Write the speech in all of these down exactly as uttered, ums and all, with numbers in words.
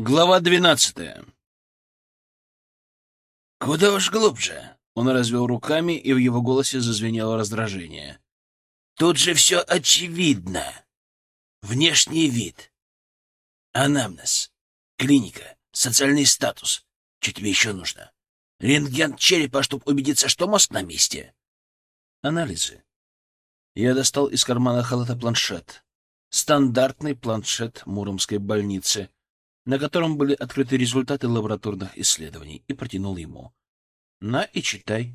Глава двенадцатая. «Куда уж глубже!» Он развел руками, и в его голосе зазвенело раздражение. «Тут же все очевидно. Внешний вид, анамнез, клиника, социальный статус. Что тебе еще нужно? Рентген черепа, чтобы убедиться, что мозг на месте?» «Анализы». Я достал из кармана халата планшет. Стандартный планшет Муромской больницы, на котором были открыты результаты лабораторных исследований, и протянул ему. «На и читай».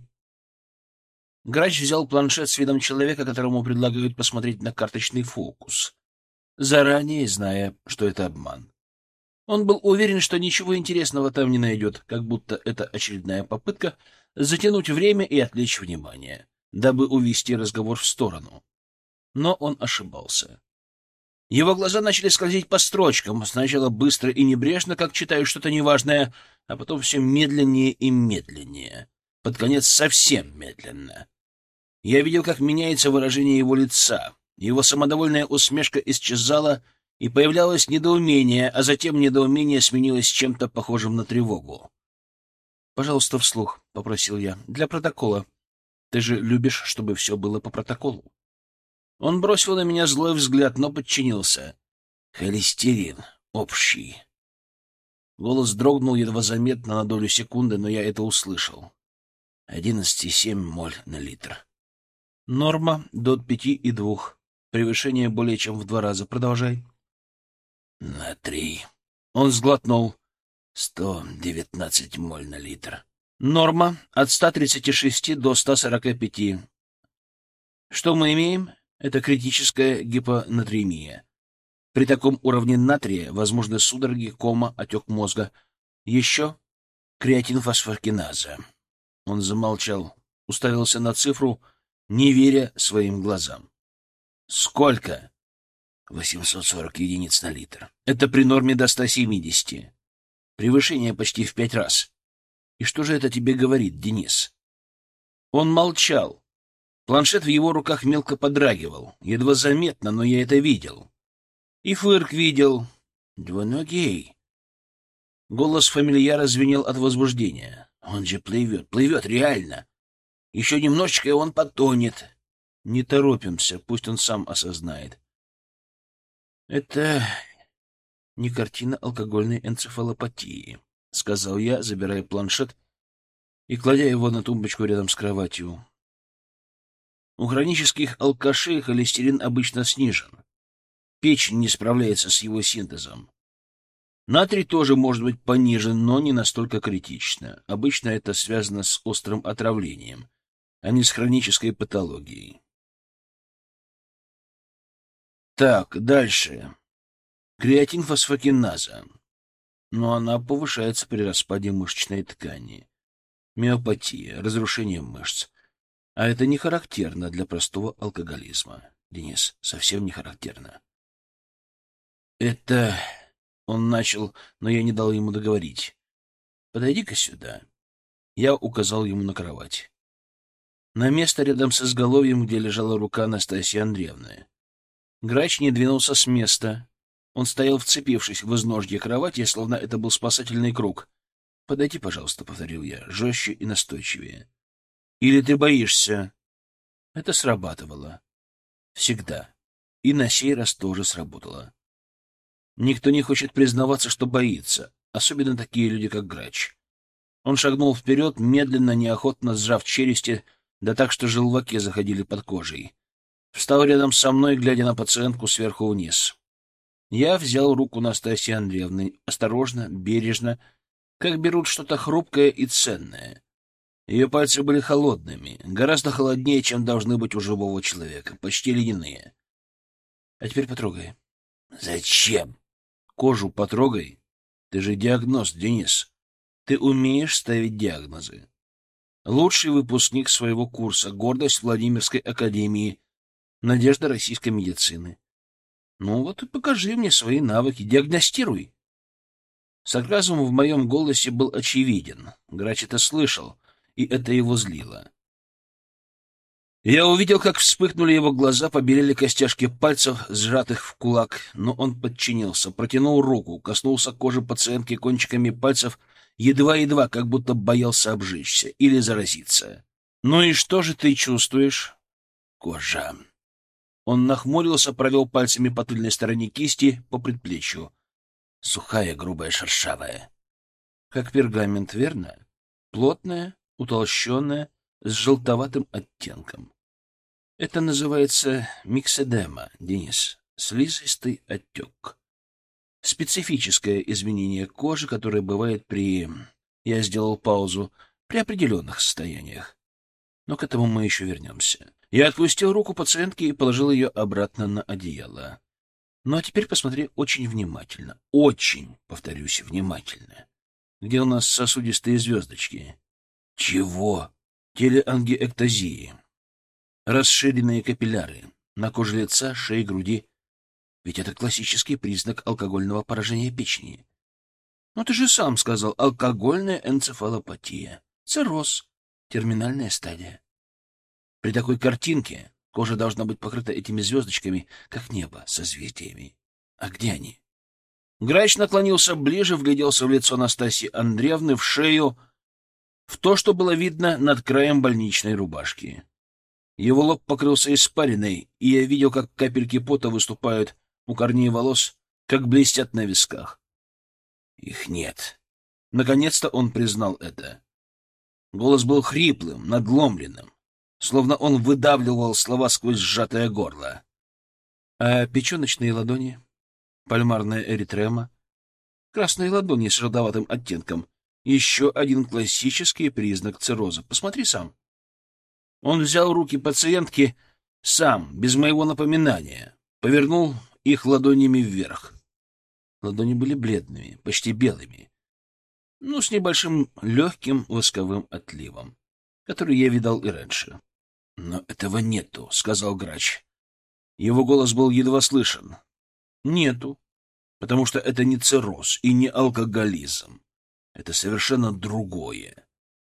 Грач взял планшет с видом человека, которому предлагают посмотреть на карточный фокус, заранее зная, что это обман. Он был уверен, что ничего интересного там не найдет, как будто это очередная попытка затянуть время и отвлечь внимание, дабы увести разговор в сторону. Но он ошибался. Его глаза начали скользить по строчкам, сначала быстро и небрежно, как читаю что-то неважное, а потом все медленнее и медленнее. Под конец совсем медленно. Я видел, как меняется выражение его лица. Его самодовольная усмешка исчезала, и появлялось недоумение, а затем недоумение сменилось чем-то похожим на тревогу. «Пожалуйста, вслух», — попросил я, — «для протокола. Ты же любишь, чтобы все было по протоколу». Он бросил на меня злой взгляд, но подчинился. «Холестерин общий». Голос дрогнул едва заметно на долю секунды, но я это услышал. одиннадцать и семь моль на литр. Норма до пяти и двух. Превышение более чем в два раза. Продолжай. На три. Он сглотнул. сто девятнадцать моль на литр. Норма от ста тридцати шести до ста сорока пяти. Что мы имеем? Это критическая гипонатриемия. При таком уровне натрия возможны судороги, кома, отек мозга. Еще креатинфосфокиназа. Он замолчал, уставился на цифру, не веря своим глазам. Сколько? восемьсот сорок единиц на литр. Это при норме до ста семидесяти. Превышение почти в пять раз. И что же это тебе говорит, Денис? Он молчал. Планшет в его руках мелко подрагивал. Едва заметно, но я это видел. И Фырк видел. Двуногий. Голос фамильяра звенел от возбуждения. Он же плывет, плывет реально. Еще немножечко, и он потонет. Не торопимся, пусть он сам осознает. Это не картина алкогольной энцефалопатии, — сказал я, забирая планшет и кладя его на тумбочку рядом с кроватью. У хронических алкашей холестерин обычно снижен. Печень не справляется с его синтезом. Натрий тоже может быть понижен, но не настолько критично. Обычно это связано с острым отравлением, а не с хронической патологией. Так, дальше. Креатинфосфокиназа. Но она повышается при распаде мышечной ткани. Миопатия, разрушение мышц. А это не характерно для простого алкоголизма. Денис, совсем не характерно. Это... Он начал, но я не дал ему договорить. Подойди-ка сюда. Я указал ему на кровать. На место рядом с изголовьем, где лежала рука Анастасии Андреевны. Грач не двинулся с места. Он стоял, вцепившись в изножье кровати, словно это был спасательный круг. «Подойди, пожалуйста», — повторил я, жестче и настойчивее. «Или ты боишься?» Это срабатывало. Всегда. И на сей раз тоже сработало. Никто не хочет признаваться, что боится, особенно такие люди, как Грач. Он шагнул вперед, медленно, неохотно сжав челюсти, да так, что желваки заходили под кожей. Встал рядом со мной, глядя на пациентку сверху вниз. Я взял руку Настасьи Андреевны, осторожно, бережно, как берут что-то хрупкое и ценное. Ее пальцы были холодными, гораздо холоднее, чем должны быть у живого человека, почти ледяные. А теперь потрогай. Зачем? Кожу потрогай. Ты же диагност, Денис. Ты умеешь ставить диагнозы. Лучший выпускник своего курса, гордость Владимирской академии, надежда российской медицины. Ну вот и покажи мне свои навыки, диагностируй. Сарказм в моем голосе был очевиден. Грач это слышал, и это его злило. Я увидел, как вспыхнули его глаза, побелели костяшки пальцев, сжатых в кулак, но он подчинился, протянул руку, коснулся кожи пациентки кончиками пальцев, едва-едва, как будто боялся обжечься или заразиться. «Ну и что же ты чувствуешь?» «Кожа». Он нахмурился, провел пальцами по тыльной стороне кисти, по предплечью. Сухая, грубая, шершавая. Как пергамент, верно? Плотная, утолщенная, с желтоватым оттенком. Это называется микседема, Денис, слизистый отек. Специфическое изменение кожи, которое бывает при... Я сделал паузу. При определенных состояниях. Но к этому мы еще вернемся. Я отпустил руку пациентки и положил ее обратно на одеяло. Ну а теперь посмотри очень внимательно. Очень, повторюсь, внимательно. Где у нас сосудистые звездочки? Чего? Телеангиэктазии. Расширенные капилляры. На коже лица, шее, груди. Ведь это классический признак алкогольного поражения печени. Ну ты же сам сказал, алкогольная энцефалопатия. Цирроз. Терминальная стадия. При такой картинке кожа должна быть покрыта этими звездочками, как небо, созвездиями. А где они? Грач наклонился ближе, вгляделся в лицо Настасьи Андреевны, в шею, в то, что было видно над краем больничной рубашки. Его лоб покрылся испариной, и я видел, как капельки пота выступают у корней волос, как блестят на висках. Их нет. Наконец-то он признал это. Голос был хриплым, надломленным, словно он выдавливал слова сквозь сжатое горло. А печеночные ладони, пальмарная эритрема, красные ладони с желтоватым оттенком — еще один классический признак цирроза. Посмотри сам. Он взял руки пациентки сам, без моего напоминания, повернул их ладонями вверх. Ладони были бледными, почти белыми, ну, с небольшим легким восковым отливом, который я видал и раньше. — Но этого нету, — сказал Грач. Его голос был едва слышен. — Нету, потому что это не цирроз и не алкоголизм. Это совершенно другое.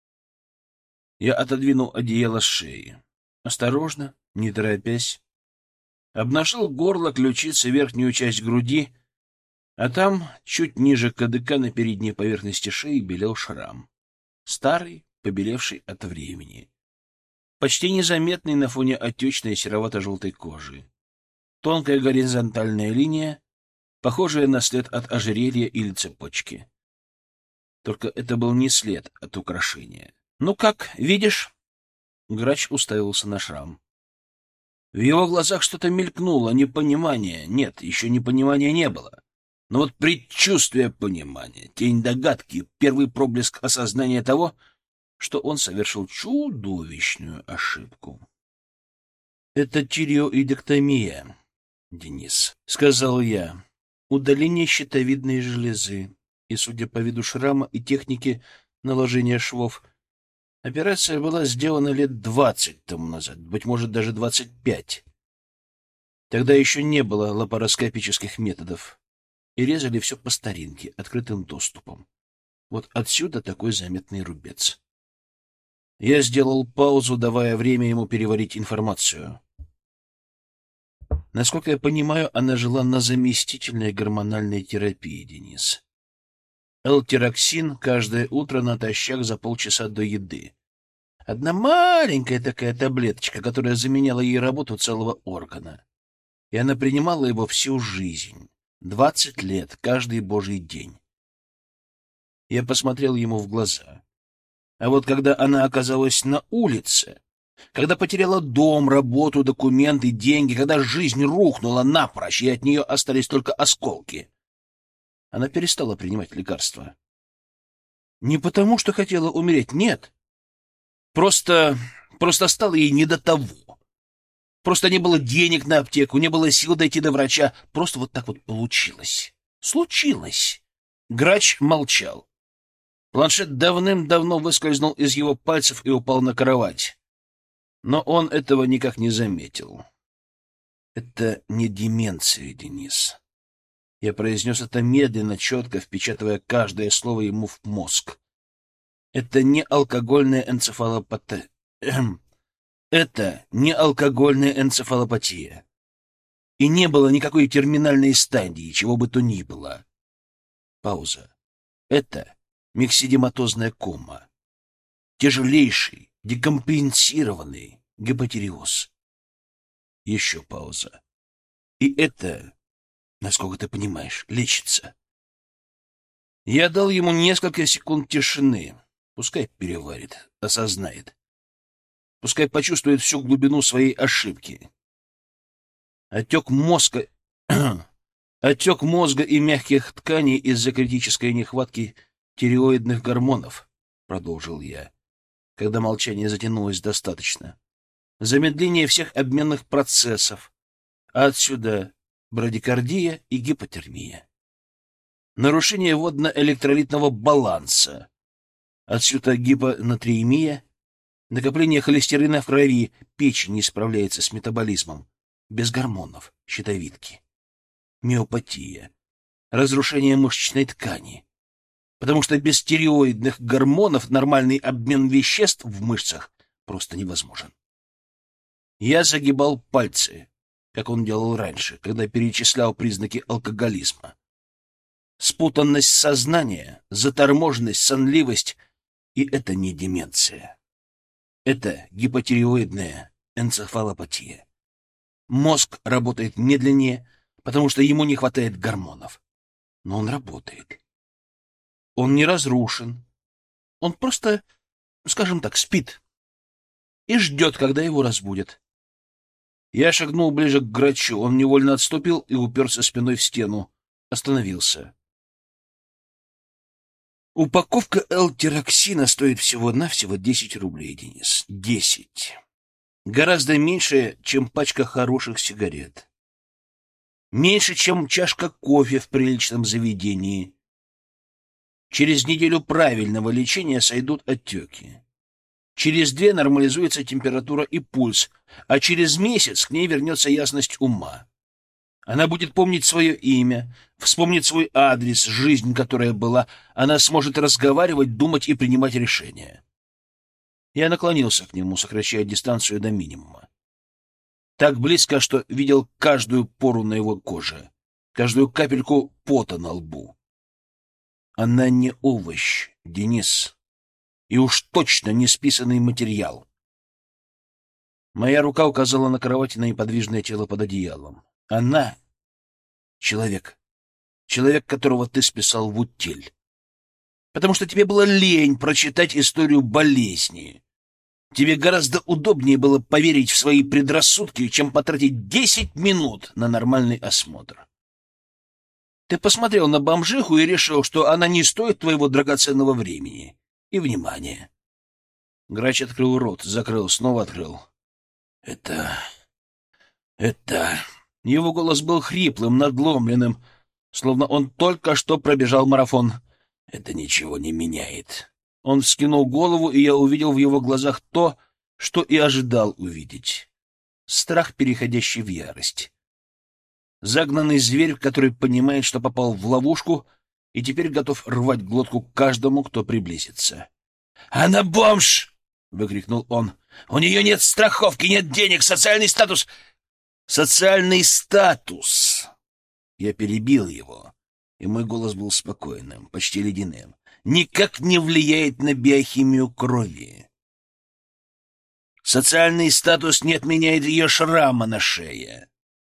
Я отодвинул одеяло с шеи. Осторожно, не торопясь. Обнажил горло, ключицы, верхнюю часть груди, а там, чуть ниже кадыка на передней поверхности шеи, белел шрам. Старый, побелевший от времени. Почти незаметный на фоне отечной серовато-желтой кожи. Тонкая горизонтальная линия, похожая на след от ожерелья или цепочки. Только это был не след от украшения. — Ну как, видишь? Грач уставился на шрам. В его глазах что-то мелькнуло, непонимание. Нет, еще непонимания не было. Но вот предчувствие понимания, тень догадки, первый проблеск осознания того, что он совершил чудовищную ошибку. — Это тиреоидектомия, Денис, — сказал я. Удаление щитовидной железы. И, судя по виду шрама и технике наложения швов, операция была сделана лет двадцать тому назад, быть может, даже двадцать пять. Тогда еще не было лапароскопических методов. И резали все по старинке, открытым доступом. Вот отсюда такой заметный рубец. Я сделал паузу, давая время ему переварить информацию. Насколько я понимаю, она жила на заместительной гормональной терапии, Денис. Л-тироксин каждое утро натощак за полчаса до еды. Одна маленькая такая таблеточка, которая заменяла ей работу целого органа. И она принимала его всю жизнь. Двадцать лет, каждый божий день. Я посмотрел ему в глаза. А вот когда она оказалась на улице, когда потеряла дом, работу, документы, деньги, когда жизнь рухнула напрочь, и от нее остались только осколки, она перестала принимать лекарства. Не потому, что хотела умереть, нет. Просто, просто стало ей не до того. Просто не было денег на аптеку, не было сил дойти до врача. Просто вот так вот получилось. Случилось. Грач молчал. Планшет давным-давно выскользнул из его пальцев и упал на кровать. Но он этого никак не заметил. Это не деменция, Денис. Я произнес это медленно, четко, впечатывая каждое слово ему в мозг. Это не алкогольная энцефалопатия. Это не алкогольная энцефалопатия. И не было никакой терминальной стадии, чего бы то ни было. Пауза. Это миксидематозная кома. Тяжелейший, декомпенсированный гипотиреоз. Еще пауза. И это, насколько ты понимаешь, лечится. Я дал ему несколько секунд тишины. Пускай переварит, осознает. Пускай почувствует всю глубину своей ошибки. Отек мозга... Отек мозга и мягких тканей из-за критической нехватки тиреоидных гормонов, продолжил я, когда молчание затянулось достаточно. Замедление всех обменных процессов, а отсюда брадикардия и гипотермия. Нарушение водно-электролитного баланса, отсюда гипонатриемия, накопление холестерина в крови, печень не справляется с метаболизмом, без гормонов, щитовидки. Миопатия, разрушение мышечной ткани, потому что без тиреоидных гормонов нормальный обмен веществ в мышцах просто невозможен. Я загибал пальцы, как он делал раньше, когда перечислял признаки алкоголизма. Спутанность сознания, заторможенность, сонливость — и это не деменция. Это гипотиреоидная энцефалопатия. Мозг работает медленнее, потому что ему не хватает гормонов. Но он работает. Он не разрушен. Он просто, скажем так, спит и ждет, когда его разбудят. Я шагнул ближе к грачу. Он невольно отступил и уперся спиной в стену. Остановился. Упаковка L-тироксина стоит всего-навсего десять рублей, Денис. Десять. Гораздо меньше, чем пачка хороших сигарет. Меньше, чем чашка кофе в приличном заведении. Через неделю правильного лечения сойдут отеки. Через две нормализуется температура и пульс, а через месяц к ней вернется ясность ума. Она будет помнить свое имя, вспомнит свой адрес, жизнь, которая была. Она сможет разговаривать, думать и принимать решения. Я наклонился к нему, сокращая дистанцию до минимума. Так близко, что видел каждую пору на его коже, каждую капельку пота на лбу. Она не овощ, Денис, и уж точно не списанный материал. Моя рука указала на кровать и на неподвижное тело под одеялом. Она — человек, человек, которого ты списал в утиль, потому что тебе было лень прочитать историю болезни. Тебе гораздо удобнее было поверить в свои предрассудки, чем потратить десять минут на нормальный осмотр. Ты посмотрел на бомжиху и решил, что она не стоит твоего драгоценного времени и внимания. Грач открыл рот, закрыл, снова открыл. Это... это... Его голос был хриплым, надломленным, словно он только что пробежал марафон. Это ничего не меняет. Он вскинул голову, и я увидел в его глазах то, что и ожидал увидеть. Страх, переходящий в ярость. Загнанный зверь, который понимает, что попал в ловушку, и теперь готов рвать глотку каждому, кто приблизится. «Она бомж!» — выкрикнул он. «У нее нет страховки, нет денег, социальный статус...» «Социальный статус!» Я перебил его, и мой голос был спокойным, почти ледяным. «Никак не влияет на биохимию крови. Социальный статус не отменяет ее шрама на шее.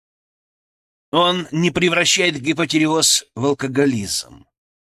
Он не превращает гипотиреоз в алкоголизм.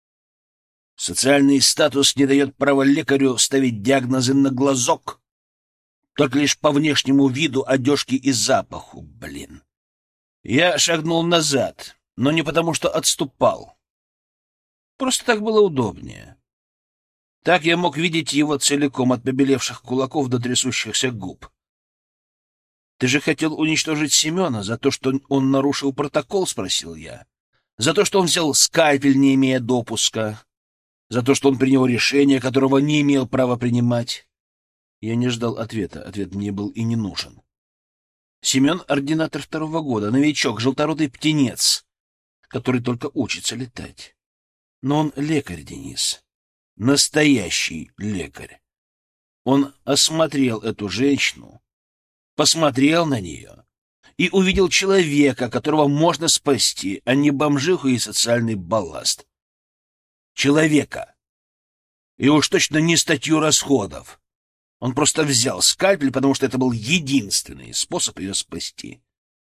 Социальный статус не дает права лекарю ставить диагнозы на глазок, только лишь по внешнему виду, одежке и запаху, блин. Я шагнул назад, но не потому, что отступал. Просто так было удобнее. Так я мог видеть его целиком, от побелевших кулаков до трясущихся губ. «Ты же хотел уничтожить Семена за то, что он нарушил протокол?» — спросил я. «За то, что он взял скальпель, не имея допуска? За то, что он принял решение, которого не имел права принимать?» Я не ждал ответа. Ответ мне был и не нужен. Семен — ординатор второго года, новичок, желторотый птенец, который только учится летать. Но он лекарь, Денис. Настоящий лекарь. Он осмотрел эту женщину, посмотрел на нее и увидел человека, которого можно спасти, а не бомжиху и социальный балласт. Человека. И уж точно не статью расходов. Он просто взял скальпель, потому что это был единственный способ ее спасти.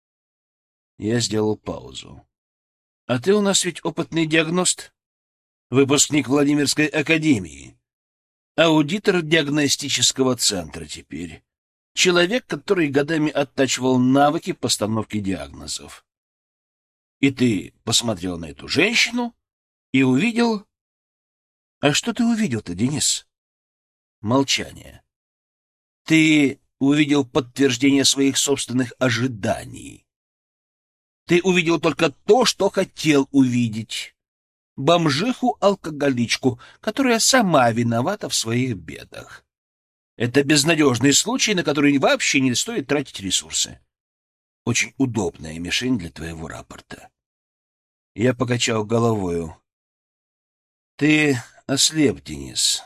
Я сделал паузу. — А ты у нас ведь опытный диагност? Выпускник Владимирской академии. Аудитор диагностического центра теперь. Человек, который годами оттачивал навыки постановки диагнозов. И ты посмотрел на эту женщину и увидел... А что ты увидел-то, Денис? Молчание. Ты увидел подтверждение своих собственных ожиданий. Ты увидел только то, что хотел увидеть. Бомжиху-алкоголичку, которая сама виновата в своих бедах. Это безнадежный случай, на который вообще не стоит тратить ресурсы. Очень удобная мишень для твоего рапорта. Я покачал головою. Ты ослеп, Денис.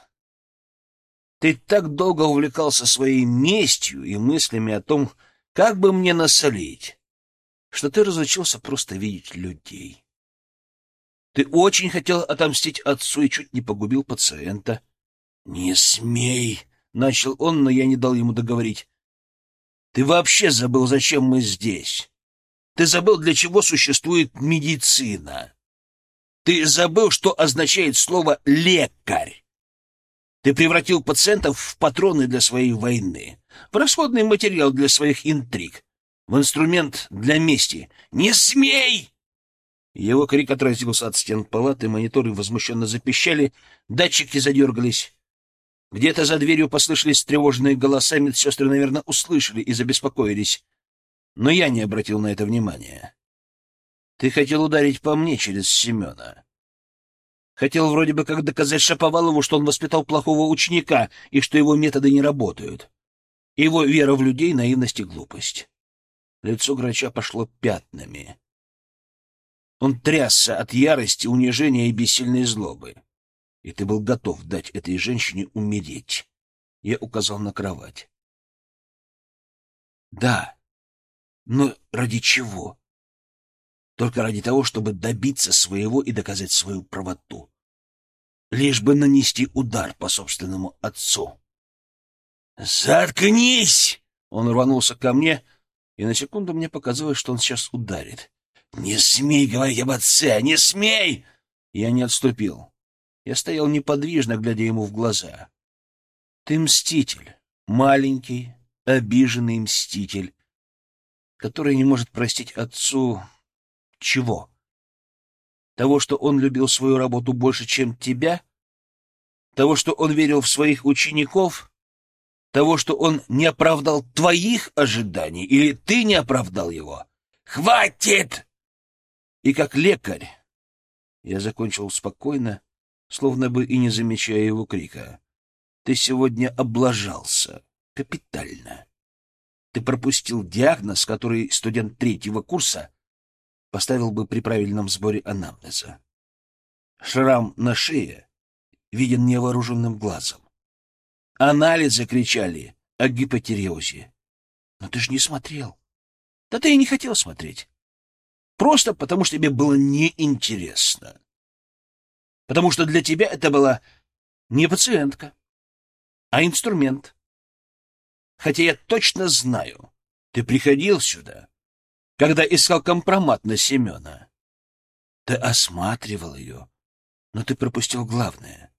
Ты так долго увлекался своей местью и мыслями о том, как бы мне насолить, что ты разучился просто видеть людей. Ты очень хотел отомстить отцу и чуть не погубил пациента. — Не смей! — начал он, но я не дал ему договорить. — Ты вообще забыл, зачем мы здесь. Ты забыл, для чего существует медицина. Ты забыл, что означает слово «лекарь». Ты превратил пациентов в патроны для своей войны, в расходный материал для своих интриг, в инструмент для мести. «Не смей!» Его крик отразился от стен палаты, мониторы возмущенно запищали, датчики задергались. Где-то за дверью послышались тревожные голоса, медсестры, наверное, услышали и забеспокоились. Но я не обратил на это внимания. Ты хотел ударить по мне через Семена. Хотел вроде бы как доказать Шаповалову, что он воспитал плохого ученика и что его методы не работают. Его вера в людей — наивность и глупость. Лицо грача пошло пятнами. Он трясся от ярости, унижения и бессильной злобы. И ты был готов дать этой женщине умереть. Я указал на кровать. Да, но ради чего? Только ради того, чтобы добиться своего и доказать свою правоту. Лишь бы нанести удар по собственному отцу. «Заткнись!» Он рванулся ко мне, и на секунду мне показалось, что он сейчас ударит. «Не смей говорить об отце! Не смей!» Я не отступил. Я стоял неподвижно, глядя ему в глаза. «Ты мститель, маленький, обиженный мститель, который не может простить отцу... чего? Того, что он любил свою работу больше, чем тебя? Того, что он верил в своих учеников? Того, что он не оправдал твоих ожиданий? Или ты не оправдал его? Хватит!» И как лекарь я закончил спокойно, словно бы и не замечая его крика. Ты сегодня облажался. Капитально. Ты пропустил диагноз, который студент третьего курса поставил бы при правильном сборе анамнеза. Шрам на шее виден невооруженным глазом. Анализы кричали о гипотиреозе. Но ты ж не смотрел. Да ты и не хотел смотреть. Просто потому, что тебе было неинтересно. Потому что для тебя это была не пациентка, а инструмент. Хотя я точно знаю, ты приходил сюда, когда искал компромат на Семена. Ты осматривал ее, но ты пропустил главное.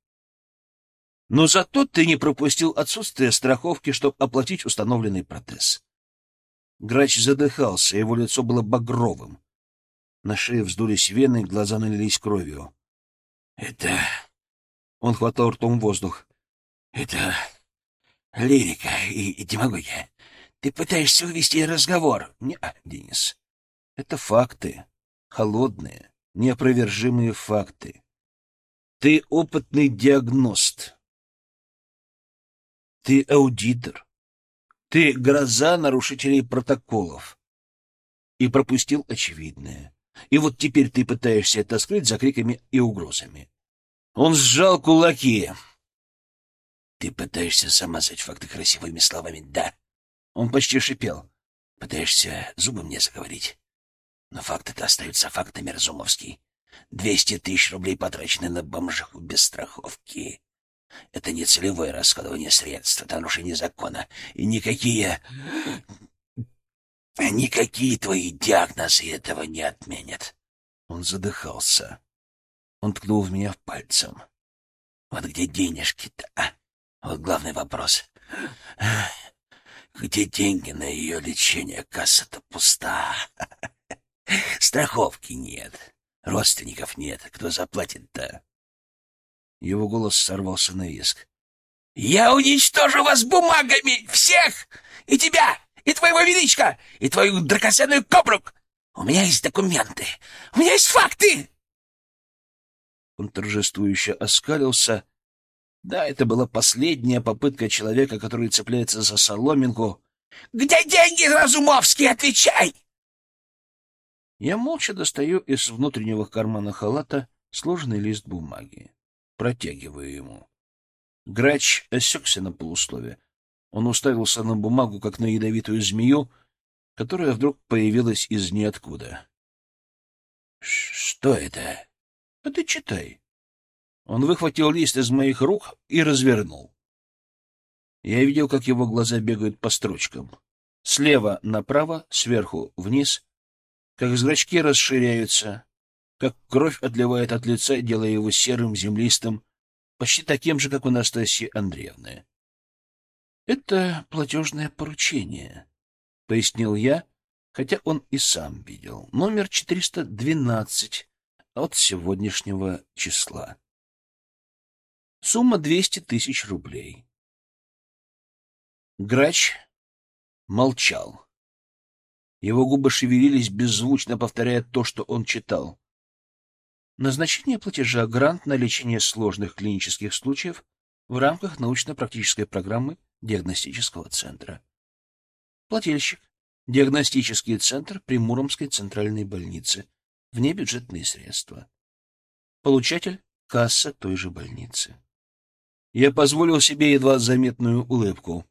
Но зато ты не пропустил отсутствие страховки, чтобы оплатить установленный протез. Грач задыхался, его лицо было багровым. На шее вздулись вены, глаза налились кровью. — Это... Он хватал ртом воздух. — Это лирика и, и демагогия. Ты пытаешься увести разговор. Не, Денис. Это факты. Холодные, неопровержимые факты. Ты опытный диагност. Ты аудитор. Ты гроза нарушителей протоколов. И пропустил очевидное. И вот теперь ты пытаешься это скрыть за криками и угрозами. Он сжал кулаки. Ты пытаешься замазать факты красивыми словами, да? Он почти шипел. Пытаешься зубы мне заговорить? Но факты-то остаются фактами, Разумовский. Двести тысяч рублей потрачены на бомжиху без страховки. Это не целевое расходование средств, это нарушение закона. И никакие... Никакие твои диагнозы этого не отменят. Он задыхался. Он ткнул в меня пальцем. Вот где денежки-то, а? Вот главный вопрос. Где деньги на ее лечение? Касса-то пуста. Страховки нет. Родственников нет. Кто заплатит-то? Его голос сорвался на визг. «Я уничтожу вас бумагами! Всех! И тебя! И твоего величка! И твою драгоценную кобру! У меня есть документы! У меня есть факты!» Он торжествующе оскалился. Да, это была последняя попытка человека, который цепляется за соломинку. «Где деньги, Разумовский? Отвечай!» Я молча достаю из внутреннего кармана халата сложенный лист бумаги. Протягиваю ему. Грач осекся на полуслове. Он уставился на бумагу, как на ядовитую змею, которая вдруг появилась из ниоткуда. — Что это? — А ты читай. Он выхватил лист из моих рук и развернул. Я видел, как его глаза бегают по строчкам. Слева направо, сверху вниз, как зрачки расширяются, как кровь отливает от лица, делая его серым, землистым, почти таким же, как у Настасьи Андреевны. — Это платежное поручение, — пояснил я, хотя он и сам видел. Номер четыреста двенадцать от сегодняшнего числа. Сумма двести тысяч рублей. Грач молчал. Его губы шевелились, беззвучно повторяя то, что он читал. Назначение платежа — грант на лечение сложных клинических случаев в рамках научно-практической программы диагностического центра. Плательщик — диагностический центр при Муромской центральной больнице. Внебюджетные средства. Получатель — касса той же больницы. Я позволил себе едва заметную улыбку.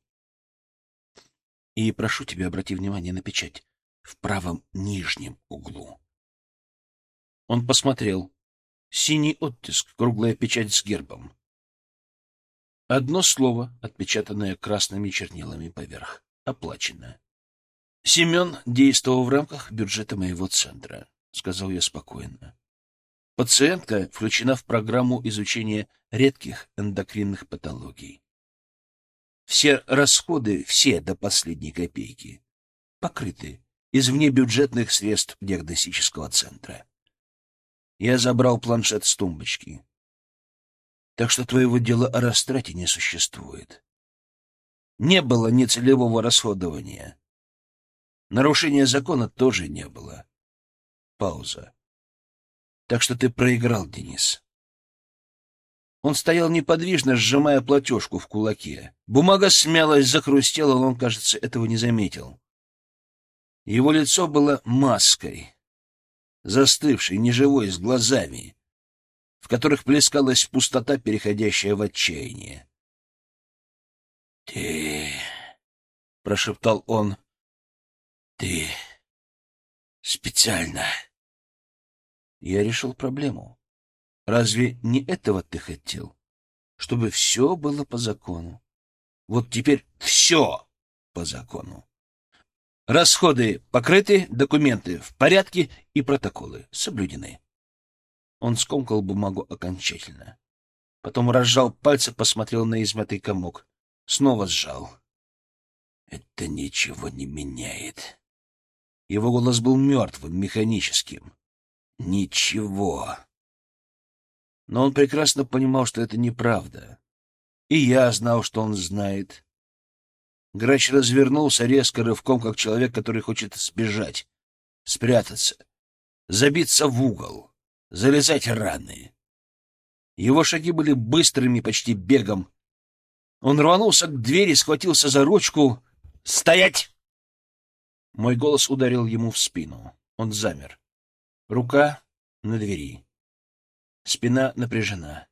И прошу тебя, обрати внимание на печать в правом нижнем углу. Он посмотрел. Синий оттиск, круглая печать с гербом. Одно слово, отпечатанное красными чернилами поверх. Оплачено. Семен действовал в рамках бюджета моего центра, — сказал я спокойно. Пациентка включена в программу изучения редких эндокринных патологий. Все расходы, все до последней копейки, покрыты из внебюджетных средств диагностического центра. Я забрал планшет с тумбочки. Так что твоего дела о растрате не существует. Не было нецелевого расходования. Нарушения закона тоже не было. Пауза. Так что ты проиграл, Денис. Он стоял неподвижно, сжимая платежку в кулаке. Бумага смялась, захрустела, но он, кажется, этого не заметил. Его лицо было маской, застывшей, неживой, с глазами, в которых плескалась пустота, переходящая в отчаяние. — Ты... — прошептал он. — Ты... специально... Я решил проблему. Разве не этого ты хотел? Чтобы все было по закону. Вот теперь все по закону. Расходы покрыты, документы в порядке и протоколы соблюдены. Он скомкал бумагу окончательно. Потом разжал пальцы, посмотрел на измятый комок. Снова сжал. Это ничего не меняет. Его голос был мертвым, механическим. Ничего. Но он прекрасно понимал, что это неправда. И я знал, что он знает. Грач развернулся резко рывком, как человек, который хочет сбежать, спрятаться, забиться в угол, залезать раны. Его шаги были быстрыми, почти бегом. Он рванулся к двери, схватился за ручку. «Стоять!» Мой голос ударил ему в спину. Он замер. Рука на двери. Спина напряжена.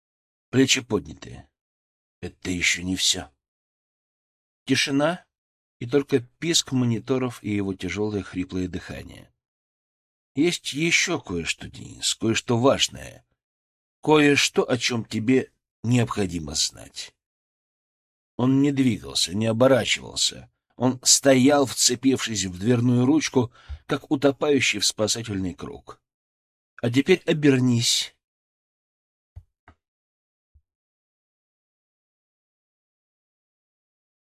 Плечи подняты. Это еще не все. Тишина, и только писк мониторов и его тяжелое хриплое дыхание. Есть еще кое-что, Денис, кое-что важное. Кое-что, о чем тебе необходимо знать. Он не двигался, не оборачивался. Он стоял, вцепившись в дверную ручку, как утопающий в спасательный круг. А теперь обернись